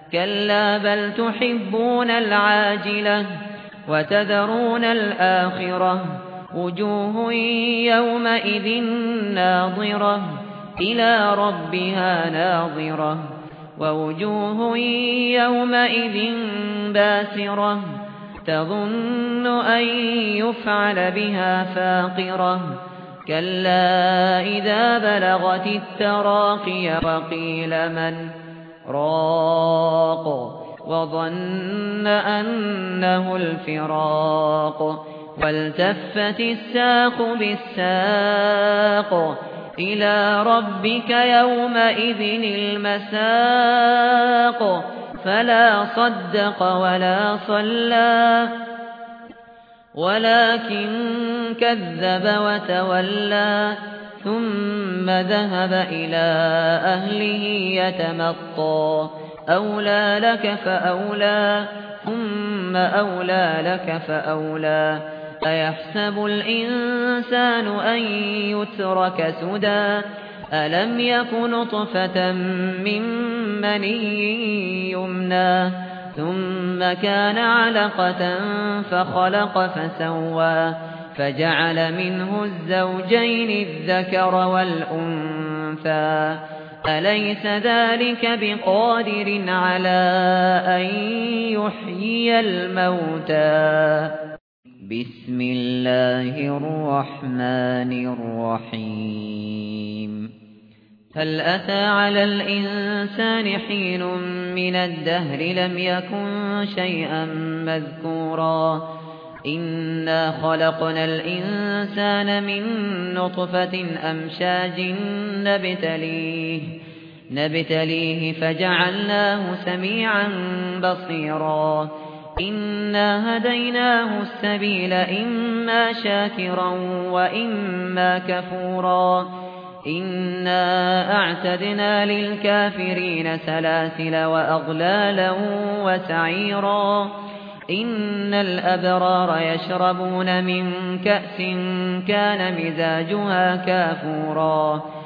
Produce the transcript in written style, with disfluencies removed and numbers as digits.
كلا بل تحبون العاجلة وتذرون الآخرة وجوه يومئذ ناظرة إلى ربها ناظرة ووجوه يومئذ باسرة تظن أن يفعل بها فاقرة كلا إذا بلغت التراقي وقيل من راق وظن أنه الفراق والتفت الساق بالساق إلى ربك يومئذ المساق فلا صدق ولا صلى ولكن كذب وتولى ثم ذهب إلى أهله يتمطى أولى لك فأولى ثم أولى لك فأولى أيحسب الإنسان أن يترك سدى ألم يكن نطفة من مني يمنى ثم كان علقة فخلق فسوى فجعل منه الزوجين الذكر والأنثى أليس ذلك بقادر على أن يحيي الموتى بسم الله الرحمن الرحيم هل أتى على الإنسان حين من الدهر لم يكن شيئا مذكورا إنا خلقنا الإنسان من نطفة أمشاج نبتليه فجعلناه سميعا بصيرا إنا هديناه السبيل إما شاكرا وإما كفورا إنا أعتدنا للكافرين سلاسل وأغلالا وسعيرا إن الأبرار يشربون من كأس كان مزاجها كافورا